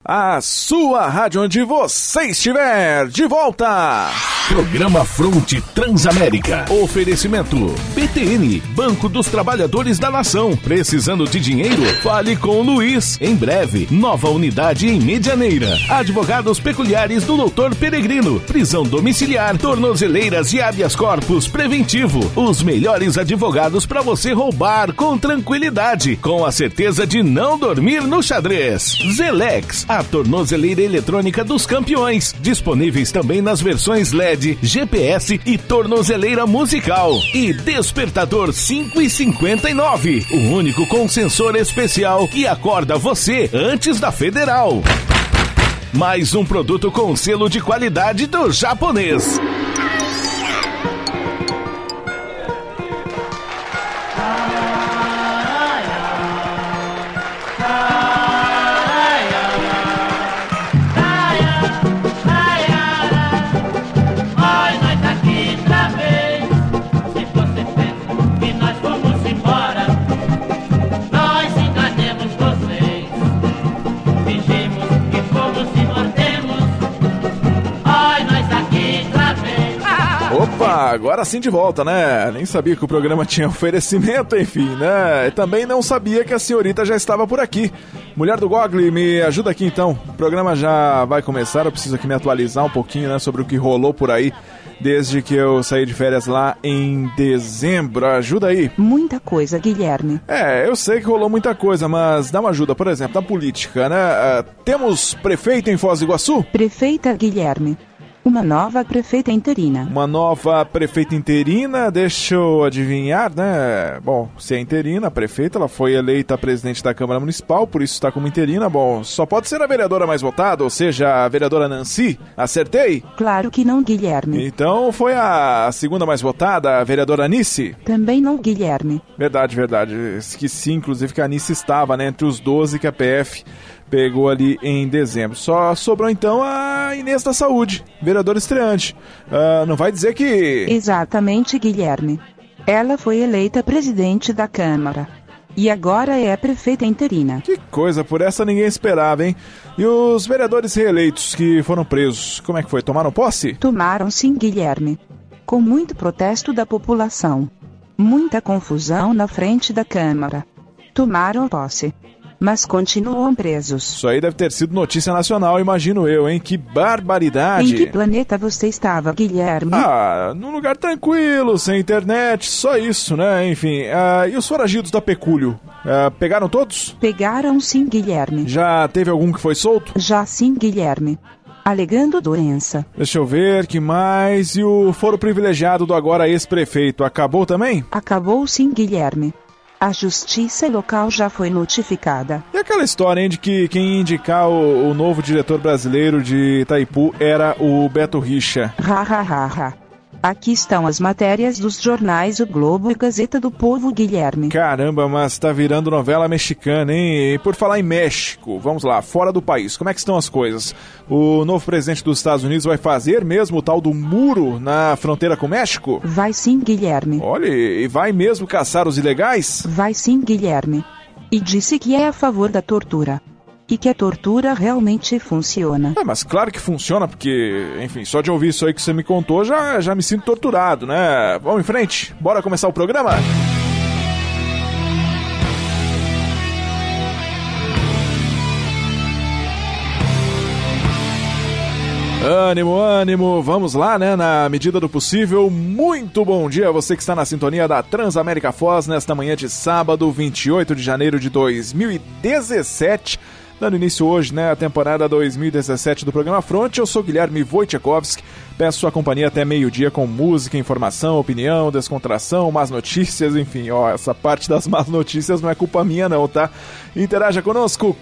A sua rádio onde você estiver, de volta! Programa Fronte Transamérica. Oferecimento BTN, Banco dos Trabalhadores da Nação. Precisando de dinheiro? Fale com o Luiz. Em breve, nova unidade em Medianeira. Advogados peculiares do Dr. Peregrino. Prisão domiciliar, tornozeleiras e habeas corpus preventivo. Os melhores advogados para você roubar com tranquilidade, com a certeza de não dormir no xadrez. Zelex, a tornozeleira eletrônica dos campeões. Disponíveis também nas versões LED, GPS e tornozeleira musical. E Despertador 5,59. O único com sensor especial que acorda você antes da Federal. Mais um produto com selo de qualidade do japonês. Agora sim de volta, né? Nem sabia que o programa tinha oferecimento, enfim, né? E também não sabia que a senhorita já estava por aqui. Mulher do Gogli, me ajuda aqui então. O programa já vai começar, eu preciso aqui me atualizar um pouquinho, né? Sobre o que rolou por aí desde que eu saí de férias lá em dezembro. Ajuda aí. Muita coisa, Guilherme. Eu sei que rolou muita coisa, mas dá uma ajuda, por exemplo, na política, né? Temos prefeito em Foz do Iguaçu? Prefeita Guilherme. Uma nova prefeita interina. Uma nova prefeita interina, deixa eu adivinhar, né? Bom, se é interina, a prefeita, ela foi eleita presidente da Câmara Municipal, por isso está como interina. Bom, só pode ser a vereadora mais votada, ou seja, a vereadora Nancy. Acertei? Claro que não, Guilherme. Então foi a segunda mais votada, a vereadora Anice? Também não, Guilherme. Verdade. Esqueci, inclusive, que a Anice estava, né, entre os 12 que a PF pegou ali em dezembro. Só sobrou então a Inês da Saúde, vereadora estreante. Não vai dizer que... Exatamente, Guilherme. Ela foi eleita presidente da Câmara. E agora é prefeita interina. Que coisa, por essa ninguém esperava, hein? E os vereadores reeleitos que foram presos, como é que foi? Tomaram posse? Tomaram sim, Guilherme. Com muito protesto da população. Muita confusão na frente da Câmara. Tomaram posse. Mas continuam presos. Isso aí deve ter sido notícia nacional, imagino eu, hein? Que barbaridade! Em que planeta você estava, Guilherme? Num lugar tranquilo, sem internet, só isso, né? Enfim, e os foragidos da Pecúlio? Pegaram todos? Pegaram sim, Guilherme. Já teve algum que foi solto? Já sim, Guilherme. Alegando doença. Deixa eu ver, que mais? E o foro privilegiado do agora ex-prefeito, acabou também? Acabou sim, Guilherme. A justiça local já foi notificada. E aquela história, hein, de que quem ia indicar o novo diretor brasileiro de Itaipu era o Beto Richa? Aqui estão as matérias dos jornais O Globo e Gazeta do Povo, Guilherme. Caramba, mas tá virando novela mexicana, hein? E por falar em México, vamos lá, fora do país, como é que estão as coisas? O novo presidente dos Estados Unidos vai fazer mesmo o tal do muro na fronteira com o México? Vai sim, Guilherme. Olha, e vai mesmo caçar os ilegais? Vai sim, Guilherme. E disse que é a favor da tortura. E que a tortura realmente funciona. Mas claro que funciona, porque, enfim, só de ouvir isso aí que você me contou, já me sinto torturado, né? Vamos em frente, bora começar o programa? Ânimo, vamos lá, né, na medida do possível. Muito bom dia a você que está na sintonia da Transamérica Foz nesta manhã de sábado, 28 de janeiro de 2017. Dando início hoje, né, a temporada 2017 do programa Fronte. Eu sou Guilherme Wojciechowski, peço sua companhia até meio-dia com música, informação, opinião, descontração, más notícias, enfim, essa parte das más notícias não é culpa minha não, tá? Interaja conosco,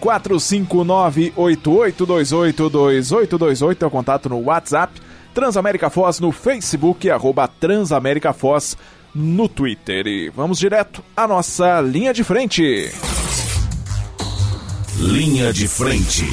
459-8828-2828 é o contato no WhatsApp, Transamérica Foz no Facebook, @Transamérica Foz no Twitter. E vamos direto à nossa linha de frente. Linha de frente.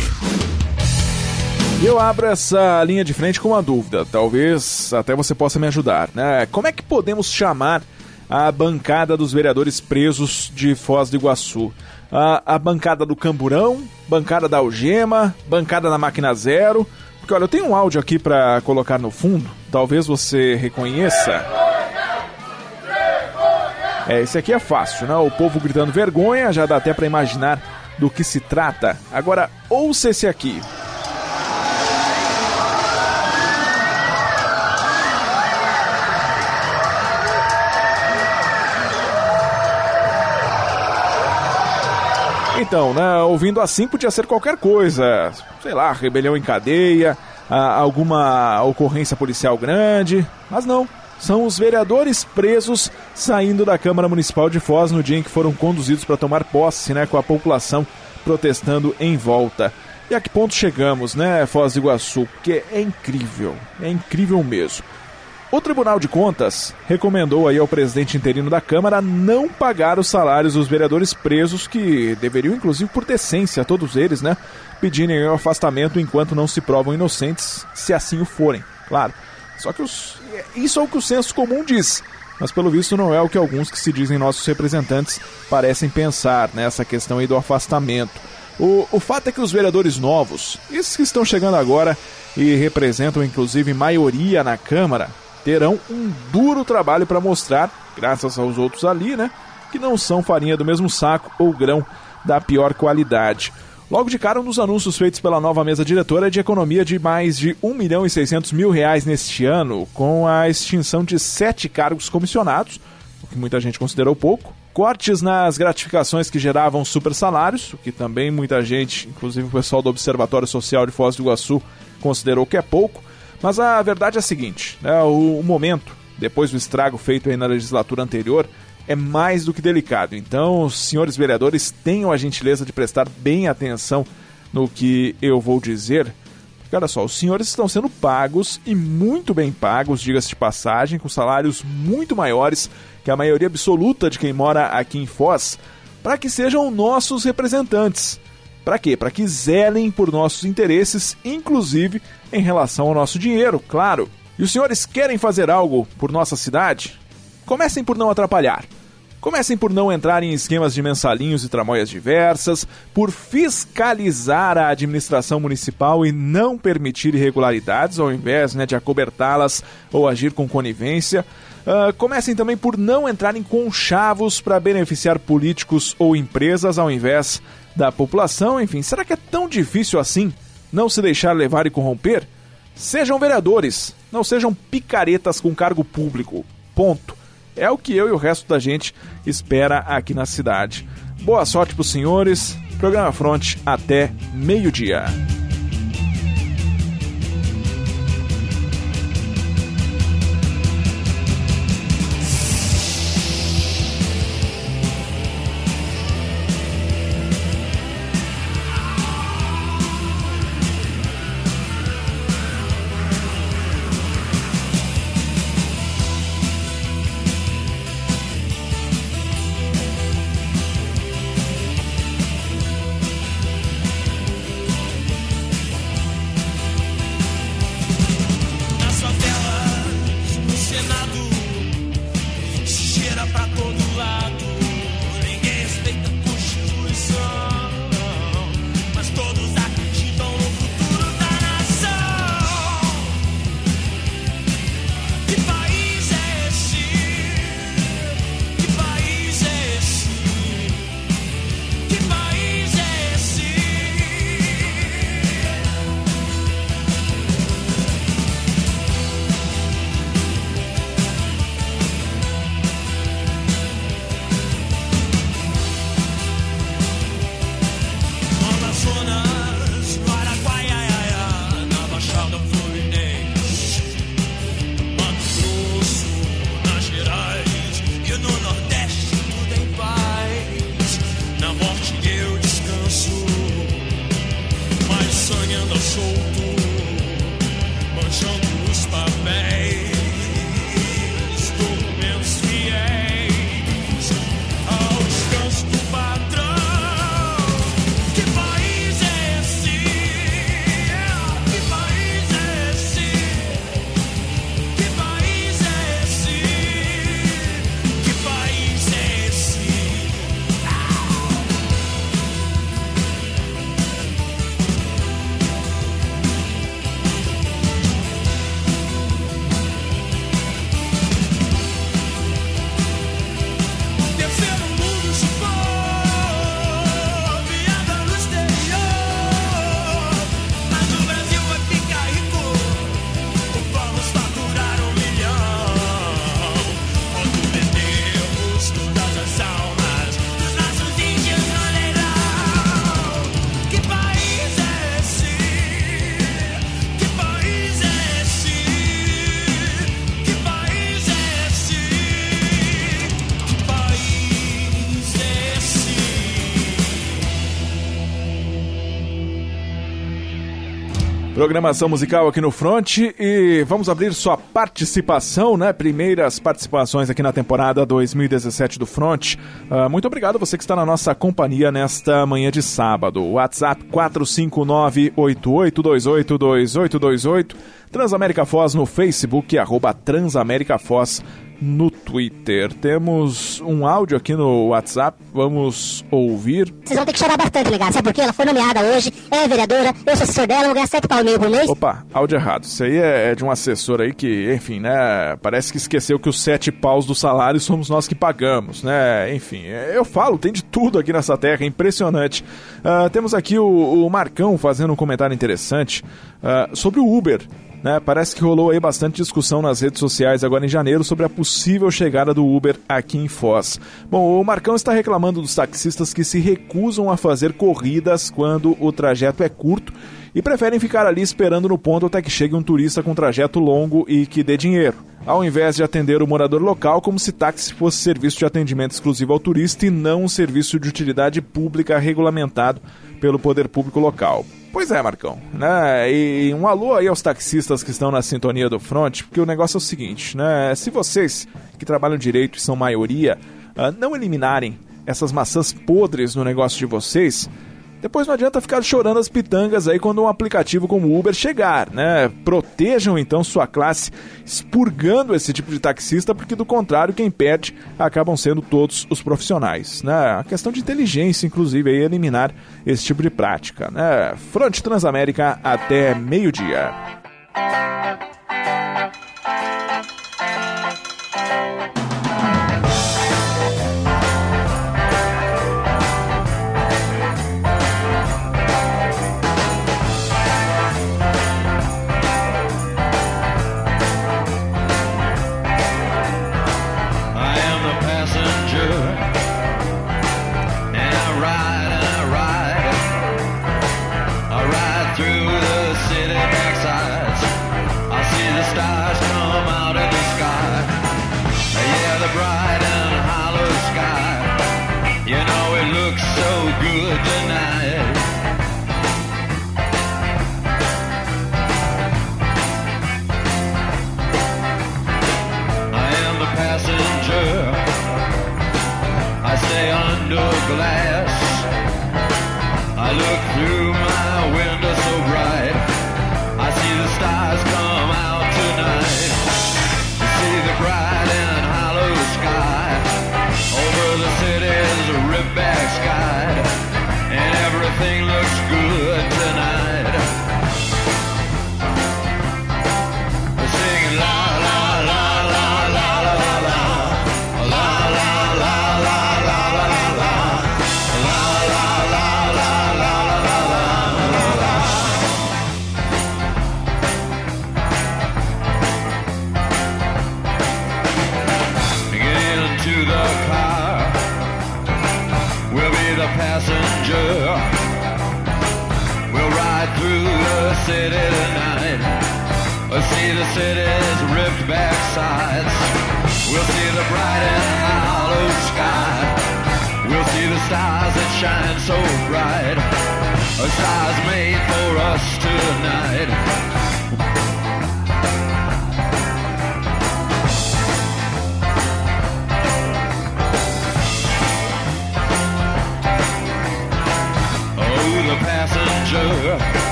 E eu abro essa linha de frente com uma dúvida, talvez até você possa me ajudar, né? Como é que podemos chamar a bancada dos vereadores presos de Foz do Iguaçu? a bancada do Camburão, bancada da Algema, bancada da Máquina Zero. Porque olha, eu tenho um áudio aqui para colocar no fundo, talvez você reconheça. Esse aqui é fácil, né? O povo gritando vergonha, já dá até para imaginar do que se trata. Agora, ouça esse aqui. Então, né, ouvindo assim podia ser qualquer coisa, sei lá, rebelião em cadeia, alguma ocorrência policial grande, mas não, são os vereadores presos saindo da Câmara Municipal de Foz no dia em que foram conduzidos para tomar posse, né, com a população protestando em volta. E a que ponto chegamos, né, Foz do Iguaçu, porque é incrível mesmo. O Tribunal de Contas recomendou aí ao presidente interino da Câmara não pagar os salários dos vereadores presos, que deveriam, inclusive por decência, todos eles, né, pedirem o afastamento enquanto não se provam inocentes, se assim o forem, claro. Só que isso é o que o senso comum diz, mas pelo visto não é o que alguns que se dizem nossos representantes parecem pensar nessa questão aí do afastamento. O fato é que os vereadores novos, esses que estão chegando agora e representam inclusive maioria na Câmara, terão um duro trabalho para mostrar, graças aos outros ali, né, que não são farinha do mesmo saco ou grão da pior qualidade. Logo de cara, um dos anúncios feitos pela nova mesa diretora é de economia de mais de R$1.600.000 neste ano, com a extinção de 7 cargos comissionados, o que muita gente considerou pouco, cortes nas gratificações que geravam super salários, o que também muita gente, inclusive o pessoal do Observatório Social de Foz do Iguaçu, considerou que é pouco. Mas a verdade é a seguinte, né, o momento, depois do estrago feito aí na legislatura anterior, é mais do que delicado. Então, os senhores vereadores tenham a gentileza de prestar bem atenção no que eu vou dizer. Porque, olha só, os senhores estão sendo pagos, e muito bem pagos, diga-se de passagem, com salários muito maiores que a maioria absoluta de quem mora aqui em Foz, para que sejam nossos representantes. Para quê? Para que zelem por nossos interesses, inclusive em relação ao nosso dinheiro, claro. E os senhores querem fazer algo por nossa cidade? Comecem por não atrapalhar. Comecem por não entrar em esquemas de mensalinhos e tramóias diversas, por fiscalizar a administração municipal e não permitir irregularidades, ao invés, né, de acobertá-las ou agir com conivência. Comecem também por não entrar em conchavos para beneficiar políticos ou empresas, ao invés da população. Enfim, será que é tão difícil assim não se deixar levar e corromper? Sejam vereadores, não sejam picaretas com cargo público. Ponto. É o que eu e o resto da gente espera aqui na cidade. Boa sorte para os senhores. Programa Fronte até meio-dia. Programação musical aqui no Front e vamos abrir sua participação, né? Primeiras participações aqui na temporada 2017 do Front. Muito obrigado a você que está na nossa companhia nesta manhã de sábado. WhatsApp 459-8828-2828. Transamérica Foz no Facebook, @Transamérica Foz no Twitter. Temos um áudio aqui no WhatsApp, vamos ouvir. Vocês vão ter que chorar bastante, ligado? Sabe por quê? Ela foi nomeada hoje, é vereadora, eu sou assessor dela, vou ganhar 7 pau e meio por mês. Opa, áudio errado. Isso aí é de um assessor aí que, enfim, né, parece que esqueceu que os 7 paus do salário somos nós que pagamos, né? Enfim, eu falo, tem de tudo aqui nessa terra, é impressionante. Temos aqui o Marcão fazendo um comentário interessante sobre o Uber. Né, parece que rolou aí bastante discussão nas redes sociais agora em janeiro sobre a possível chegada do Uber aqui em Foz. Bom, o Marcão está reclamando dos taxistas que se recusam a fazer corridas quando o trajeto é curto e preferem ficar ali esperando no ponto até que chegue um turista com trajeto longo e que dê dinheiro, ao invés de atender o morador local como se táxi fosse serviço de atendimento exclusivo ao turista e não um serviço de utilidade pública regulamentado pelo poder público local. Pois é, Marcão, né? E um alô aí aos taxistas que estão na sintonia do Front, porque o negócio é o seguinte, né? Se vocês que trabalham direito e são maioria, não eliminarem essas maçãs podres no negócio de vocês, depois não adianta ficar chorando as pitangas aí quando um aplicativo como o Uber chegar, né? Protejam então sua classe expurgando esse tipo de taxista, porque do contrário quem perde acabam sendo todos os profissionais, né? A questão de inteligência, inclusive, é eliminar esse tipo de prática, né? Front Transamérica até meio-dia.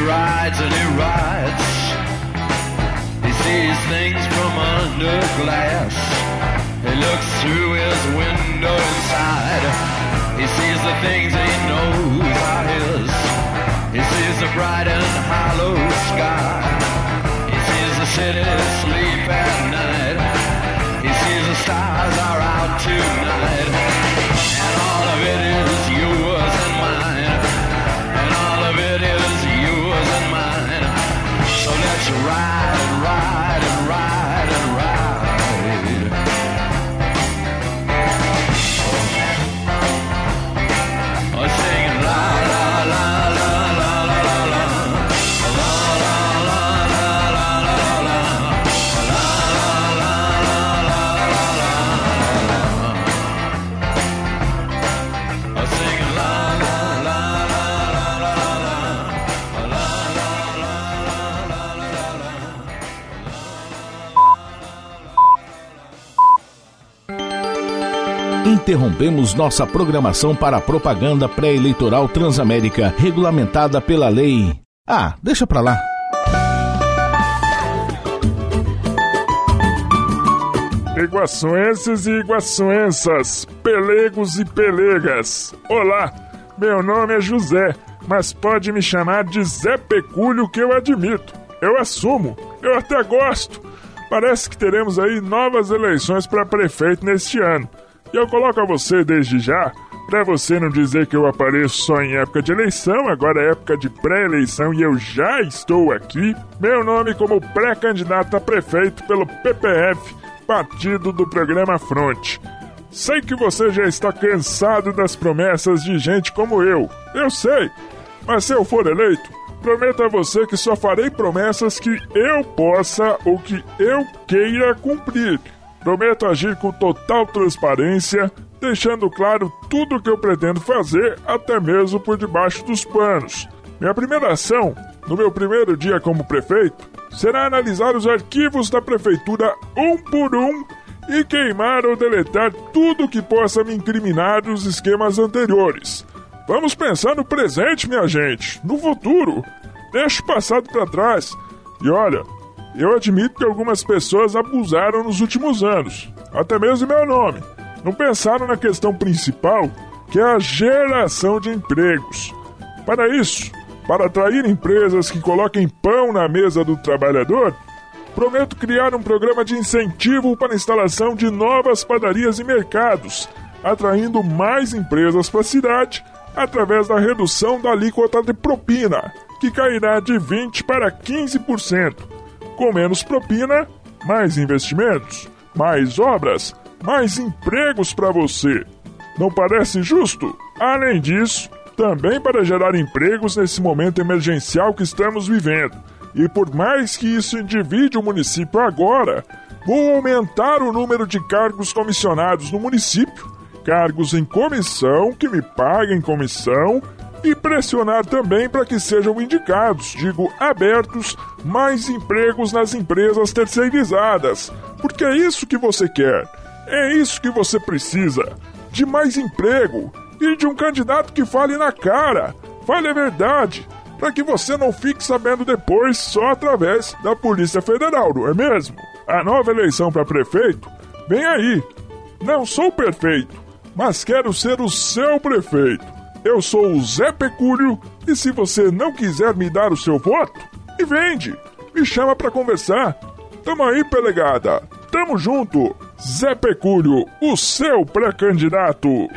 rides and he rides. He sees things from under glass. He looks through his window inside. He sees the things he knows are his. He sees the bright and hollow sky. He sees the city sleep at night. He sees the stars are out tonight. And all of it is yours and mine. And all of it is yours and mine. So let's ride and ride and ride and ride. Oh, singing la la la la la la la la la la la la la Interrompemos nossa programação para a propaganda pré-eleitoral Transamérica, regulamentada pela lei. Ah, deixa pra lá. Iguaçuenses e iguaçuensas, pelegos e pelegas. Olá, meu nome é José, mas pode me chamar de Zé Pecúlio, que eu admito. Eu assumo, eu até gosto. Parece que teremos aí novas eleições para prefeito neste ano. E eu coloco a você desde já, para você não dizer que eu apareço só em época de eleição, agora é época de pré-eleição e eu já estou aqui. Meu nome como pré-candidato a prefeito pelo PPF, partido do programa Fronte. Sei que você já está cansado das promessas de gente como eu sei, mas se eu for eleito, prometo a você que só farei promessas que eu possa ou que eu queira cumprir. Prometo agir com total transparência, deixando claro tudo o que eu pretendo fazer, até mesmo por debaixo dos panos. Minha primeira ação, no meu primeiro dia como prefeito, será analisar os arquivos da prefeitura um por um e queimar ou deletar tudo que possa me incriminar dos esquemas anteriores. Vamos pensar no presente, minha gente, no futuro. Deixa o passado para trás. E olha, eu admito que algumas pessoas abusaram nos últimos anos, até mesmo meu nome. Não pensaram na questão principal, que é a geração de empregos. Para isso, para atrair empresas que coloquem pão na mesa do trabalhador, prometo criar um programa de incentivo para a instalação de novas padarias e mercados, atraindo mais empresas para a cidade através da redução da alíquota de propina, que cairá de 20% para 15%. Com menos propina, mais investimentos, mais obras, mais empregos para você. Não parece justo? Além disso, também para gerar empregos nesse momento emergencial que estamos vivendo. E por mais que isso endivide o município agora, vou aumentar o número de cargos comissionados no município, cargos em comissão que me paguem comissão, e pressionar também para que sejam indicados, abertos, mais empregos nas empresas terceirizadas. Porque é isso que você quer, é isso que você precisa, de mais emprego e de um candidato que fale na cara, fale a verdade, para que você não fique sabendo depois só através da Polícia Federal, não é mesmo? A nova eleição para prefeito vem aí. Não sou perfeito, mas quero ser o seu prefeito. Eu sou o Zé Pecúlio e se você não quiser me dar o seu voto, me vende, me chama pra conversar. Tamo aí, pelegada, tamo junto. Zé Pecúlio, o seu pré-candidato.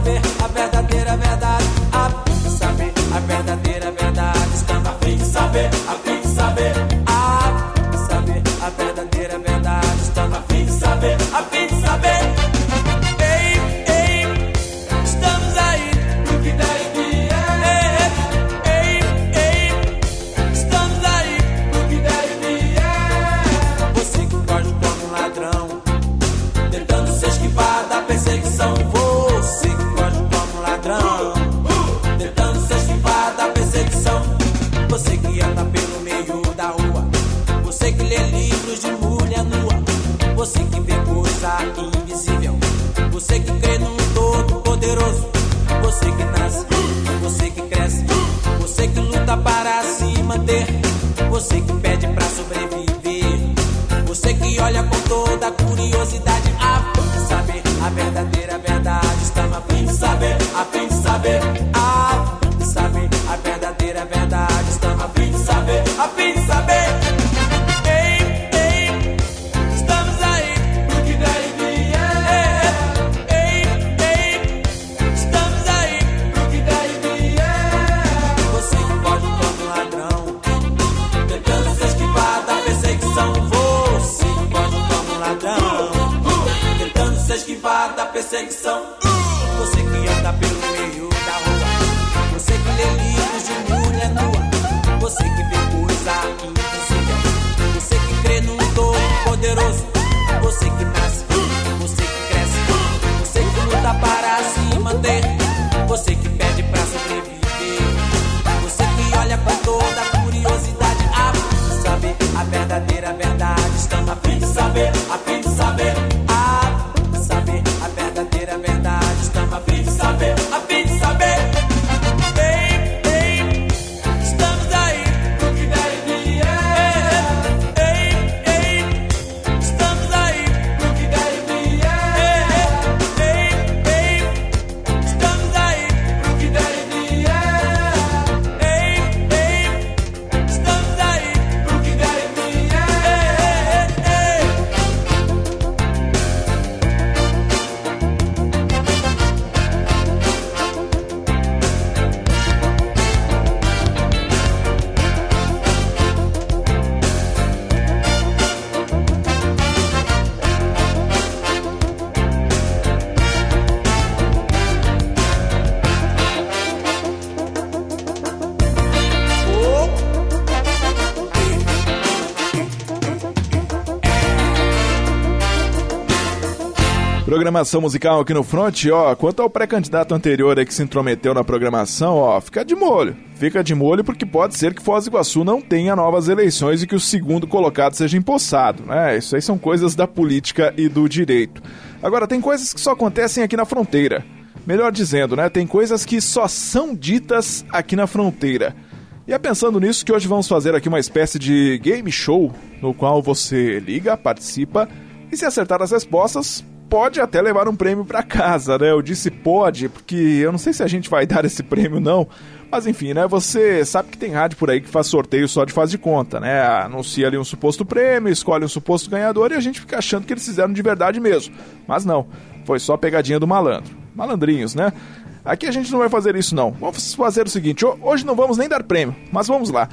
saber a verdadeira verdade. A fim de saber a verdadeira verdade. Estamos a fim de saber, a fim de saber. A fim de saber a verdadeira verdade. Estamos a fim de saber, a fim de saber. Estamos aí pro que der e vier. Estamos aí pro que der e vier. Você que foge como um ladrão, tentando se esquivar da perseguição. Você que foge como um ladrão, tentando se esquivar da perseguição. Você que anda pelo meio da rua, você que lê livros de mulher nua, você que vê coisa invisível, você que crê num todo poderoso, você que nasce, você que cresce, você que luta para se manter, você que pede pra sobreviver, você que olha com toda curiosidade a fim de saber a verdadeira verdade. Estamos a fim de saber, a fim de saber, a fim de saber a verdadeira verdade. Estamos a fim de saber, a fim de saber. Estamos aí pro que der e vier. Estamos aí pro que der e vier. Você que pode como um ladrão, tentando se esquivar da perseguição. Você que pode como um ladrão, tentando se esquivar da perseguição. Você que anda pelo meio da rua, você que lê livros de mulher nua, você que vê coisa invisível, você que crê num todo poderoso, você que nasce, você que cresce, você que luta para se manter, você que pede pra sobreviver, você que olha com toda a curiosidade a fim de saber a verdadeira verdade. Estamos a fim de saber, a fim de saber, a fim de saber a verdadeira verdade. Estamos a fim de saber, a fim de saber. Estamos aí pro que der e vier. Estamos aí pro que der e vier. Estamos aí pro que der e vier. Estamos aí pro que der e vier. Programação musical aqui no Front, ó, quanto ao pré-candidato anterior aí que se intrometeu na programação, ó, fica de molho porque pode ser que Foz do Iguaçu não tenha novas eleições e que o segundo colocado seja empossado, né? Isso aí são coisas da política e do direito. Agora, tem coisas que só acontecem aqui na fronteira. Melhor dizendo, né? Tem coisas que só são ditas aqui na fronteira. E é pensando nisso que hoje vamos fazer aqui uma espécie de game show, no qual você liga, participa e se acertar as respostas, pode até levar um prêmio para casa, né? Eu disse pode, porque eu não sei se a gente vai dar esse prêmio não, mas enfim, né? Você sabe que tem rádio por aí que faz sorteio só de faz de conta, né? Anuncia ali um suposto prêmio, escolhe um suposto ganhador e a gente fica achando que eles fizeram de verdade mesmo. Mas não, foi só pegadinha do malandro. Malandrinhos, né? Aqui a gente não vai fazer isso não. Vamos fazer o seguinte, hoje não vamos nem dar prêmio, mas vamos lá.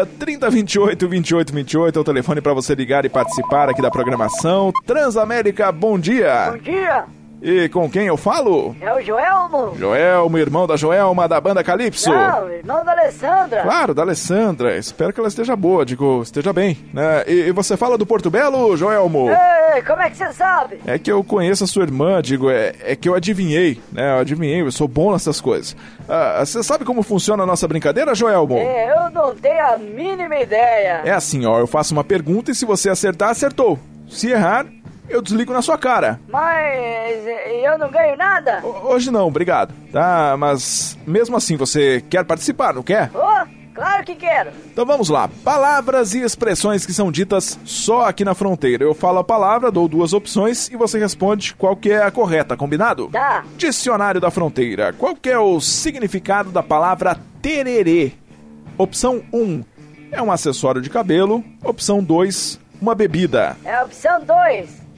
3028-2828 é o telefone para você ligar e participar aqui da programação. Transamérica, bom dia. Bom dia. E com quem eu falo? É o Joelmo. Joelmo, irmão da Joelma, da banda Calypso. Não, irmão da Alessandra. Claro, da Alessandra. Espero que ela esteja boa, esteja bem, né? E você fala do Porto Belo, Joelmo? Ei, como é que você sabe? É que eu conheço a sua irmã, é que eu adivinhei, né? Eu sou bom nessas coisas. Você sabe como funciona a nossa brincadeira, Joelmo? Eu não tenho a mínima ideia. É assim, ó, eu faço uma pergunta e se você acertar, acertou. Se errar, eu desligo na sua cara. Mas eu não ganho nada? Hoje não, obrigado. Tá, mas mesmo assim você quer participar, não quer? Claro que quero. Então vamos lá. Palavras e expressões que são ditas só aqui na fronteira. Eu falo a palavra, dou duas opções e você responde qual que é a correta, combinado? Tá. Dicionário da Fronteira. Qual que é o significado da palavra tererê? Opção 1, é um acessório de cabelo. Opção 2, uma bebida. É a opção 2.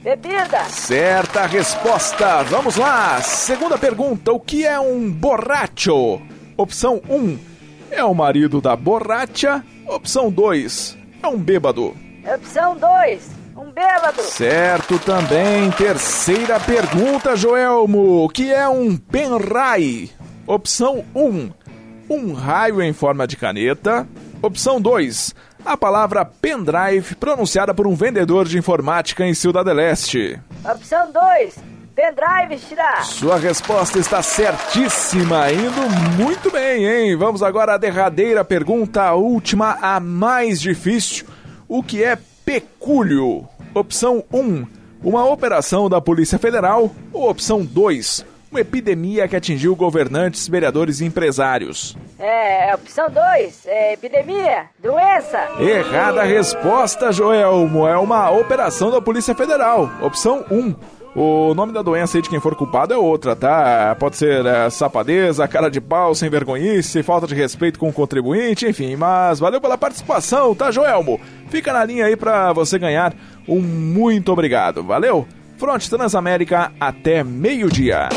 Bebida. Certa resposta. Vamos lá. Segunda pergunta. O que é um borracho? Opção 1. É o marido da borracha. Opção 2. É um bêbado. Opção 2. Um bêbado. Certo também. Terceira pergunta, Joelmo. O que é um pendrive? Opção 1. Um raio em forma de caneta. Opção 2. A palavra pendrive pronunciada por um vendedor de informática em Ciudad del Este. Opção 2. Pendrive tirar. Sua resposta está certíssima, indo muito bem, hein? Vamos agora à derradeira pergunta, a última, a mais difícil. O que é pecúlio? Opção 1, uma operação da Polícia Federal. Ou opção 2, uma epidemia que atingiu governantes, vereadores e empresários. Opção 2, epidemia, doença. Errada resposta, Joelmo. É uma operação da Polícia Federal. Opção 1. O nome da doença aí de quem for culpado é outra, tá? Pode ser safadeza, cara de pau, sem vergonhice, falta de respeito com o contribuinte, enfim. Mas valeu pela participação, tá, Joelmo? Fica na linha aí pra você ganhar um muito obrigado. Valeu? Fronte Transamérica até meio-dia.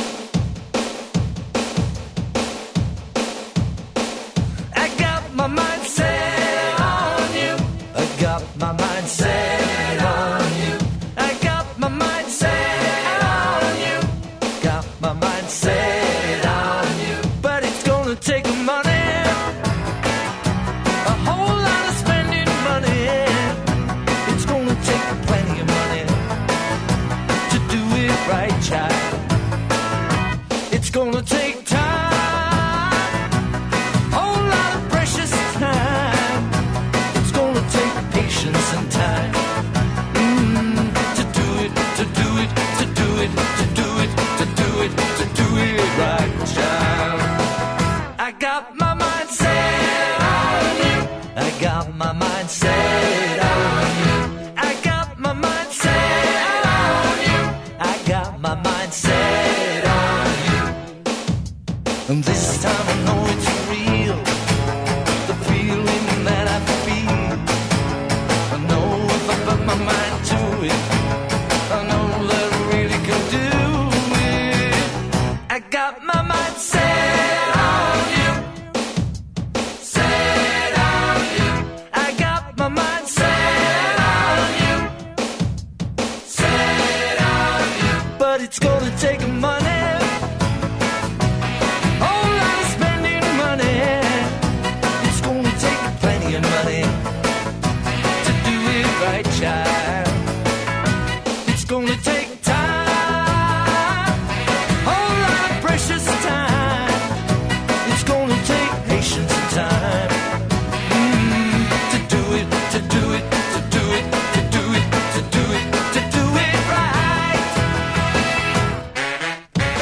It's gonna take time, whole lot of precious time. It's gonna take patience and time to do it, to do it, to do it, to do it, to do it, to do it right, child. I got my mind set on you. I got my mind set on you. I got my mind set on you. I got my mind set on you. And this time I know it's real, the feeling that I feel. I know if I put my mind to it, I know that I really can do it. I got my mind set on you, set on you. I got my mind set on you, set on you. But it's gonna take money. Child, it's gonna take time, whole lot of precious time. It's gonna take patience and time to do it, to do it, to do it, to do it, to do it, to do it right.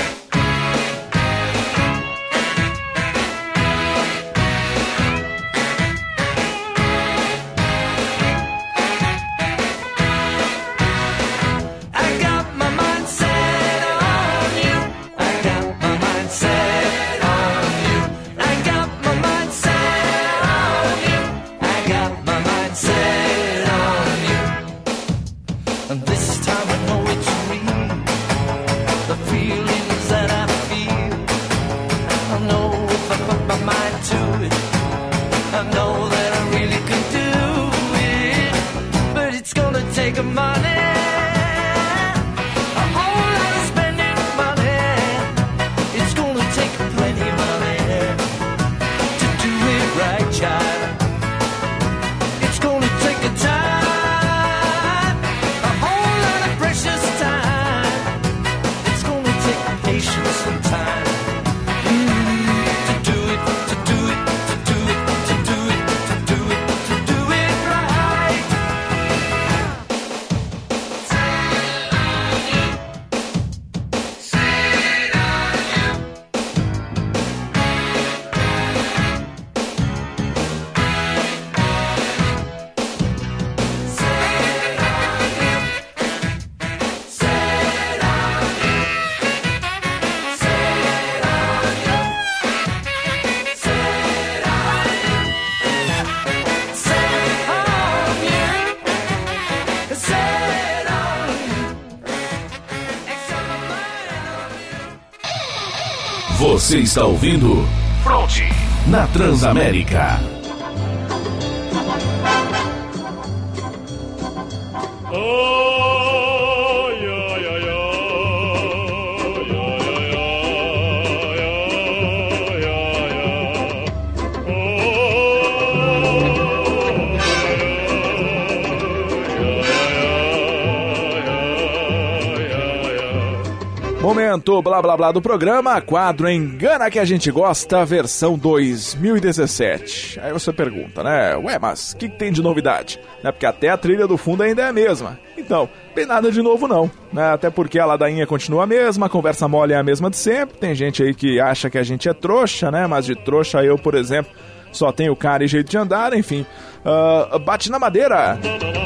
Você está ouvindo Fronte na Transamérica. Momento blá blá blá do programa, quadro Engana que a gente gosta, versão 2017. Aí você pergunta, né? Ué, mas o que tem de novidade? Né? Porque até a trilha do fundo ainda é a mesma. Então, tem nada de novo não, né? Até porque a ladainha continua a mesma, a conversa mole é a mesma de sempre. Tem gente aí que acha que a gente é trouxa, né? Mas de trouxa eu, por exemplo, só tenho cara e jeito de andar, enfim. Bate na madeira!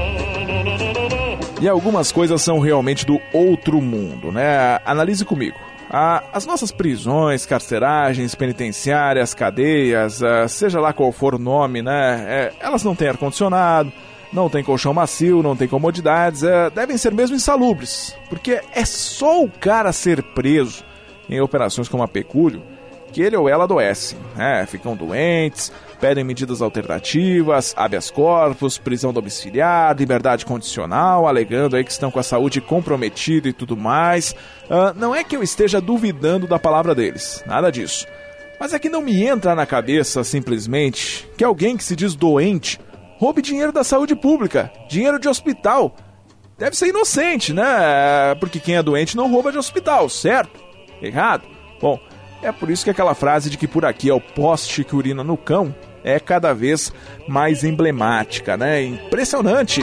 E algumas coisas são realmente do outro mundo, né? Analise comigo. As nossas prisões, carceragens, penitenciárias, cadeias, seja lá qual for o nome, né? Elas não têm ar-condicionado, não tem colchão macio, não tem comodidades, devem ser mesmo insalubres. Porque é só o cara ser preso em operações como a Pecúlio que ele ou ela adoecem, né? Ficam doentes, pedem medidas alternativas, habeas corpus, prisão domiciliar, liberdade condicional, alegando aí que estão com a saúde comprometida e tudo mais. Não é que eu esteja duvidando da palavra deles, nada disso. Mas é que não me entra na cabeça, simplesmente, que alguém que se diz doente roube dinheiro da saúde pública, dinheiro de hospital. Deve ser inocente, né? Porque quem é doente não rouba de hospital, certo? Errado? Bom, é por isso que aquela frase de que por aqui é o poste que urina no cão é cada vez mais emblemática, né? Impressionante!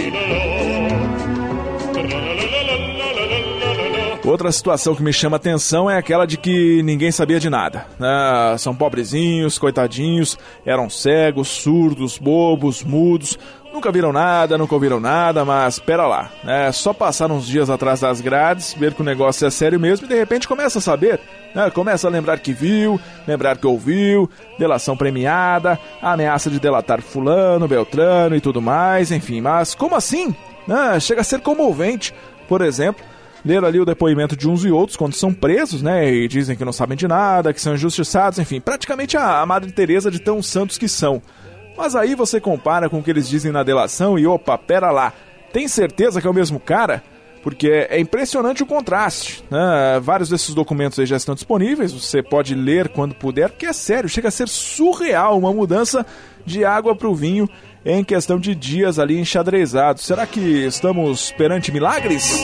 Outra situação que me chama a atenção é aquela de que ninguém sabia de nada. São pobrezinhos, coitadinhos, eram cegos, surdos, bobos, mudos, nunca viram nada, mas pera lá. Só passar uns dias atrás das grades, ver que o negócio é sério mesmo e de repente começa a saber. Começa a lembrar que viu, lembrar que ouviu, delação premiada, ameaça de delatar fulano, beltrano e tudo mais, enfim. Mas como assim? Chega a ser comovente. Por exemplo, ler ali o depoimento de uns e outros quando são presos, né? E dizem que não sabem de nada, que são injustiçados, enfim. Praticamente a Madre Teresa de tão santos que são. Mas aí você compara com o que eles dizem na delação e opa, pera lá. Tem certeza que é o mesmo cara? Porque é impressionante o contraste, né? Vários desses documentos aí já estão disponíveis, você pode ler quando puder, porque é sério, chega a ser surreal uma mudança de água para o vinho em questão de dias ali enxadrezados. Será que estamos perante milagres?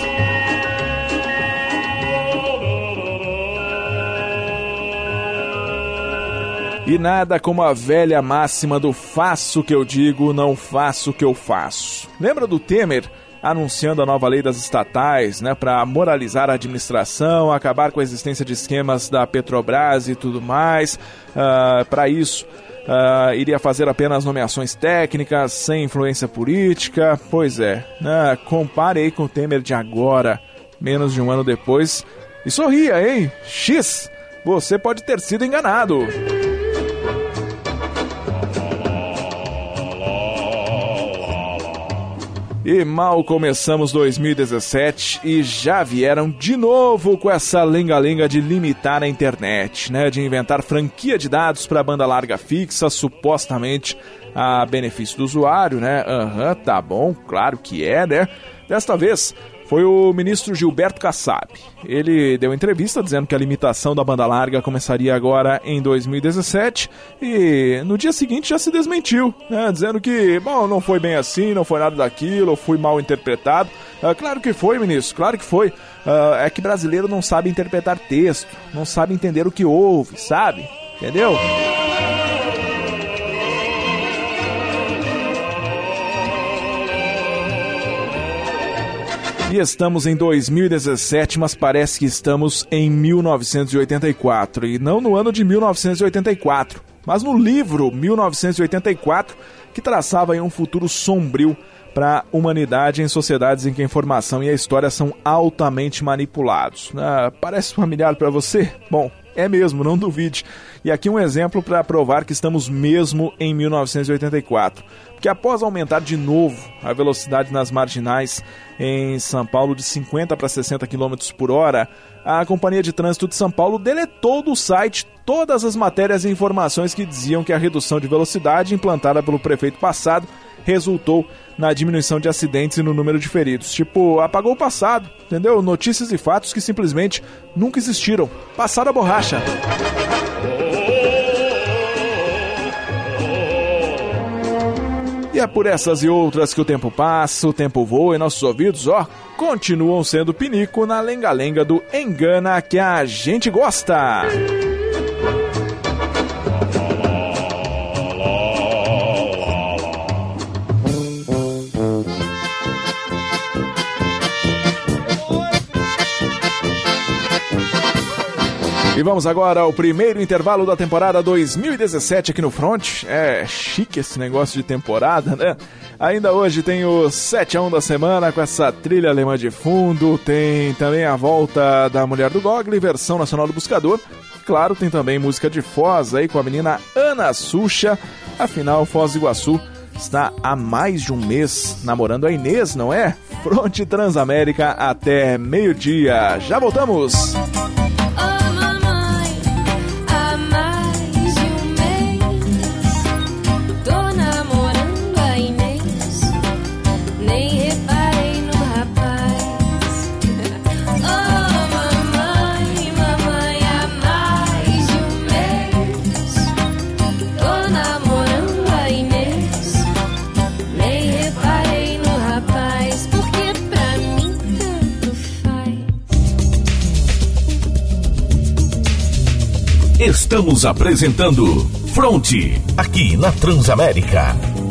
E nada como a velha máxima do faço o que eu digo, não faço o que eu faço. Lembra do Temer anunciando a nova lei das estatais, né, para moralizar a administração, acabar com a existência de esquemas da Petrobras e tudo mais? Para isso, iria fazer apenas nomeações técnicas, sem influência política. Pois é, compare aí com o Temer de agora, menos de um ano depois, e sorria, hein? X, você pode ter sido enganado. E mal começamos 2017 e já vieram de novo com essa lenga-lenga de limitar a internet, né? De inventar franquia de dados para banda larga fixa, supostamente a benefício do usuário, né? Tá bom, claro que é, né? Desta vez foi o ministro Gilberto Kassab. Ele deu entrevista dizendo que a limitação da banda larga começaria agora em 2017 e no dia seguinte já se desmentiu, né? Dizendo que, bom, não foi bem assim, não foi nada daquilo, eu fui mal interpretado. Claro que foi, ministro, claro que foi. É que brasileiro não sabe interpretar texto, não sabe entender o que ouve, sabe? Entendeu? E estamos em 2017, mas parece que estamos em 1984. E não no ano de 1984, mas no livro 1984, que traçava aí um futuro sombrio para a humanidade em sociedades em que a informação e a história são altamente manipulados. Parece familiar para você? Bom, É mesmo, não duvide. E aqui um exemplo para provar que estamos mesmo em 1984. Porque após aumentar de novo a velocidade nas marginais em São Paulo de 50 para 60 km por hora, a Companhia de Trânsito de São Paulo deletou do site todas as matérias e informações que diziam que a redução de velocidade implantada pelo prefeito passado resultou na diminuição de acidentes e no número de feridos. Tipo, apagou o passado, entendeu? Notícias e fatos que simplesmente nunca existiram. Passaram a borracha. E é por essas e outras que o tempo passa, o tempo voa e nossos ouvidos, continuam sendo pinico na lenga-lenga do Engana que a gente gosta. E vamos agora ao primeiro intervalo da temporada 2017 aqui no Front. É chique esse negócio de temporada, né? Ainda hoje tem o 7-1 da semana com essa trilha alemã de fundo. Tem também a volta da Mulher do Gogli, versão nacional do Buscador. Claro, tem também música de Foz aí com a menina Ana Sucha. Afinal, Foz do Iguaçu está há mais de um mês namorando a Inês, não é? Front Transamérica até meio-dia. Já voltamos! Estamos apresentando Fronte, aqui na Transamérica.